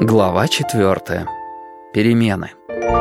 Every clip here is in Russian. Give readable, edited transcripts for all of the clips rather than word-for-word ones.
Глава 4. Перемены.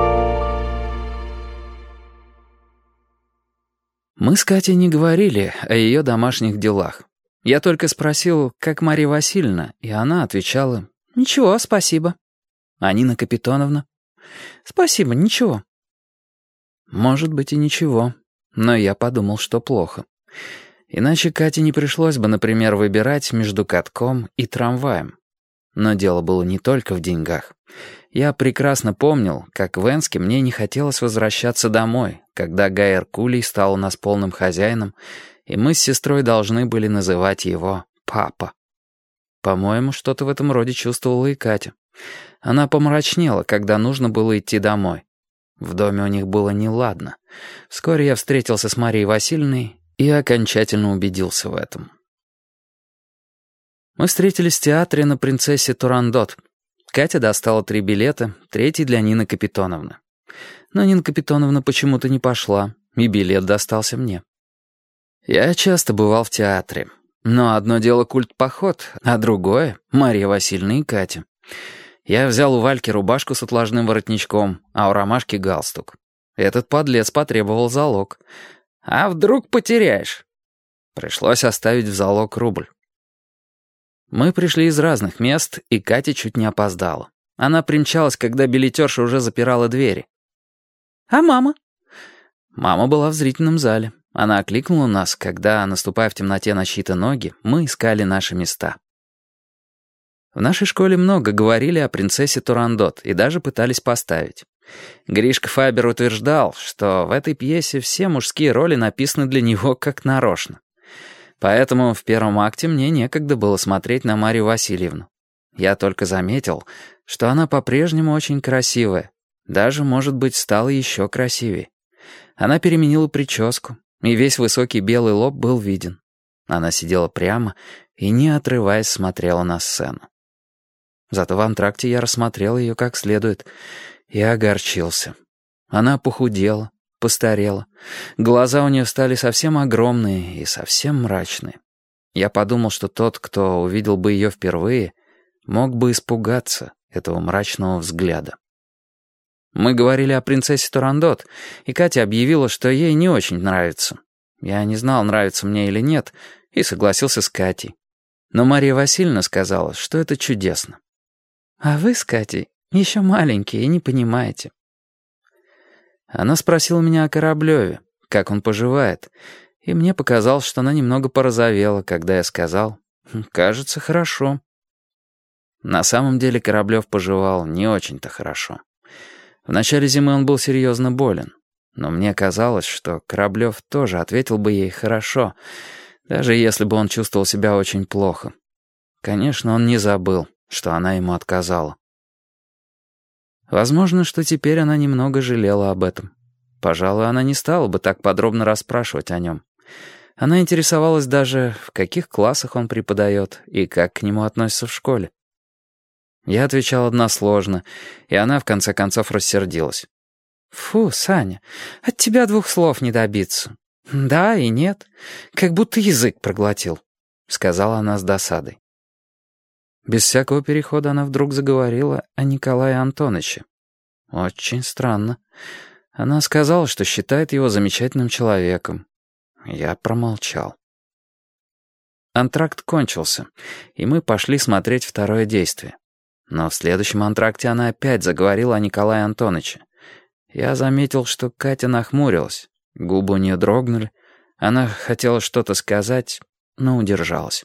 Мы с Катей не говорили о ее домашних делах. Я только спросил, как Марья Васильевна, и она отвечала: «Ничего, спасибо». А Нина Капитоновна: «Спасибо, ничего». Может быть и ничего, но я подумал, что плохо. Иначе Кате не пришлось бы, например, выбирать между катком и трамваем. Но дело было не только в деньгах. Я прекрасно помнил, как в Энске мне не хотелось возвращаться домой, когда Гай Эркулий стал у нас полным хозяином, и мы с сестрой должны были называть его «папа». По-моему, что-то в этом роде чувствовала и Катя. Она помрачнела, когда нужно было идти домой. В доме у них было неладно. Вскоре я встретился с Марьей Васильевной и окончательно убедился в этом. Мы встретились в театре на «Принцессе Турандот». Катя достала 3 билета, 3-й для Нины Капитоновны. Но Нина Капитоновна почему-то не пошла, и билет достался мне. Я часто бывал в театре. Но одно дело культ-поход, а другое — Марья Васильевна и Катя. Я взял у Вальки рубашку с отложным воротничком, а у Ромашки галстук. Этот подлец потребовал залог. «А вдруг потеряешь?» Пришлось оставить в залог рубль. Мы пришли из разных мест, и Катя чуть не опоздала. Она примчалась, когда билетерша уже запирала двери. «А мама?» Мама была в зрительном зале. Она окликнула нас, когда, наступая в темноте на чьи-то ноги, мы искали наши места. В нашей школе много говорили о «Принцессе Турандот» и даже пытались поставить. Гришка Фабер утверждал, что в этой пьесе все мужские роли написаны для него как нарочно. Поэтому в первом акте мне некогда было смотреть на Марью Васильевну. Я только заметил, что она по-прежнему очень красивая. Даже, может быть, стала еще красивее. Она переменила прическу, и весь высокий белый лоб был виден. Она сидела прямо и, не отрываясь, смотрела на сцену. Зато в антракте я рассмотрел ее как следует и огорчился. Она похудела, постарела. Глаза у нее стали совсем огромные и совсем мрачные. Я подумал, что тот, кто увидел бы ее впервые, мог бы испугаться этого мрачного взгляда. Мы говорили о «Принцессе Турандот», и Катя объявила, что ей не очень нравится. Я не знал, нравится мне или нет, и согласился с Катей. Но Марья Васильевна сказала, что это чудесно. «А вы с Катей еще маленькие и не понимаете». Она спросила меня о Кораблеве, как он поживает, и мне показалось, что она немного порозовела, когда я сказал: «Кажется, хорошо». На самом деле Кораблев поживал не очень-то хорошо. В начале зимы он был серьезно болен, но мне казалось, что Кораблев тоже ответил бы ей хорошо, даже если бы он чувствовал себя очень плохо. Конечно, он не забыл, что она ему отказала. Возможно, что теперь она немного жалела об этом. Пожалуй, она не стала бы так подробно расспрашивать о нем. Она интересовалась даже, в каких классах он преподает и как к нему относятся в школе. Я отвечал односложно, и она в конце концов рассердилась. «Фу, Саня, от тебя 2 слов не добиться. Да и нет, как будто язык проглотил», — сказала она с досадой. Без всякого перехода она вдруг заговорила о Николае Антоновиче. Очень странно. Она сказала, что считает его замечательным человеком. Я промолчал. Антракт кончился, и мы пошли смотреть второе действие. Но в следующем антракте она опять заговорила о Николае Антоновиче. Я заметил, что Катя нахмурилась, губы у нее дрогнули. Она хотела что-то сказать, но удержалась.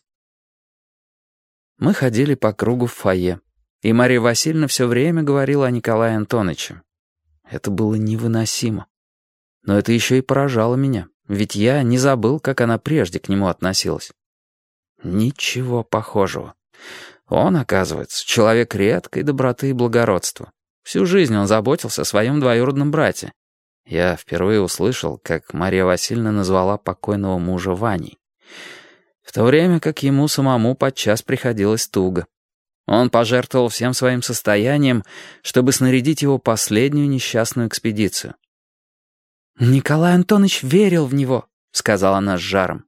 Мы ходили по кругу в фойе, и Марья Васильевна все время говорила о Николае Антоновиче. Это было невыносимо. Но это еще и поражало меня, ведь я не забыл, как она прежде к нему относилась. Ничего похожего. Он, оказывается, человек редкой доброты и благородства. Всю жизнь он заботился о своем двоюродном брате. Я впервые услышал, как Марья Васильевна назвала покойного мужа Ваней. В то время как ему самому подчас приходилось туго. Он пожертвовал всем своим состоянием, чтобы снарядить его последнюю несчастную экспедицию. «Николай Антонович верил в него», — сказала она с жаром.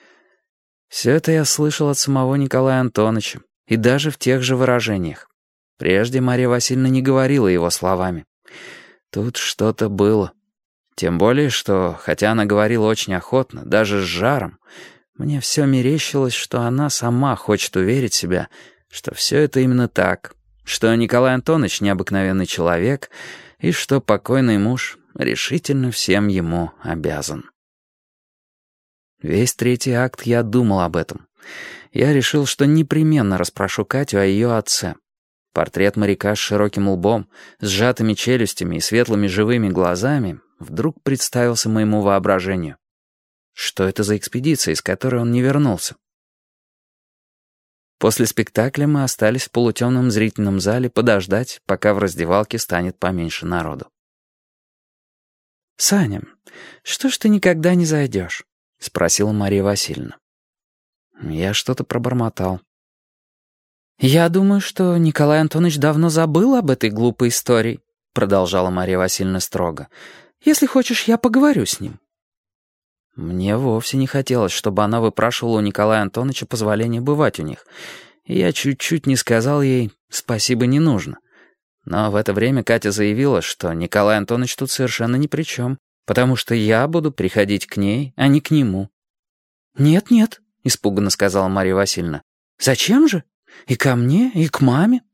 Все это я слышал от самого Николая Антоновича, и даже в тех же выражениях. Прежде Мария Васильевна не говорила его словами. Тут что-то было. Тем более, что, хотя она говорила очень охотно, даже с жаром, мне все мерещилось, что она сама хочет уверить себя, что все это именно так, что Николай Антонович необыкновенный человек и что покойный муж решительно всем ему обязан. Весь третий акт я думал об этом. Я решил, что непременно расспрошу Катю о ее отце. Портрет моряка с широким лбом, сжатыми челюстями и светлыми живыми глазами вдруг представился моему воображению. Что это за экспедиция, из которой он не вернулся? После спектакля мы остались в полутемном зрительном зале подождать, пока в раздевалке станет поменьше народу. «Саня, что ж ты никогда не зайдешь?» — спросила Мария Васильевна. Я что-то пробормотал. «Я думаю, что Николай Антонович давно забыл об этой глупой истории», — продолжала Мария Васильевна строго. «Если хочешь, я поговорю с ним». Мне вовсе не хотелось, чтобы она выпрашивала у Николая Антоновича позволения бывать у них, и я чуть-чуть не сказал ей «спасибо, не нужно». Но в это время Катя заявила, что Николай Антонович тут совершенно ни при чем, потому что я буду приходить к ней, а не к нему. «Нет-нет», — испуганно сказала Мария Васильевна. «Зачем же? И ко мне, и к маме».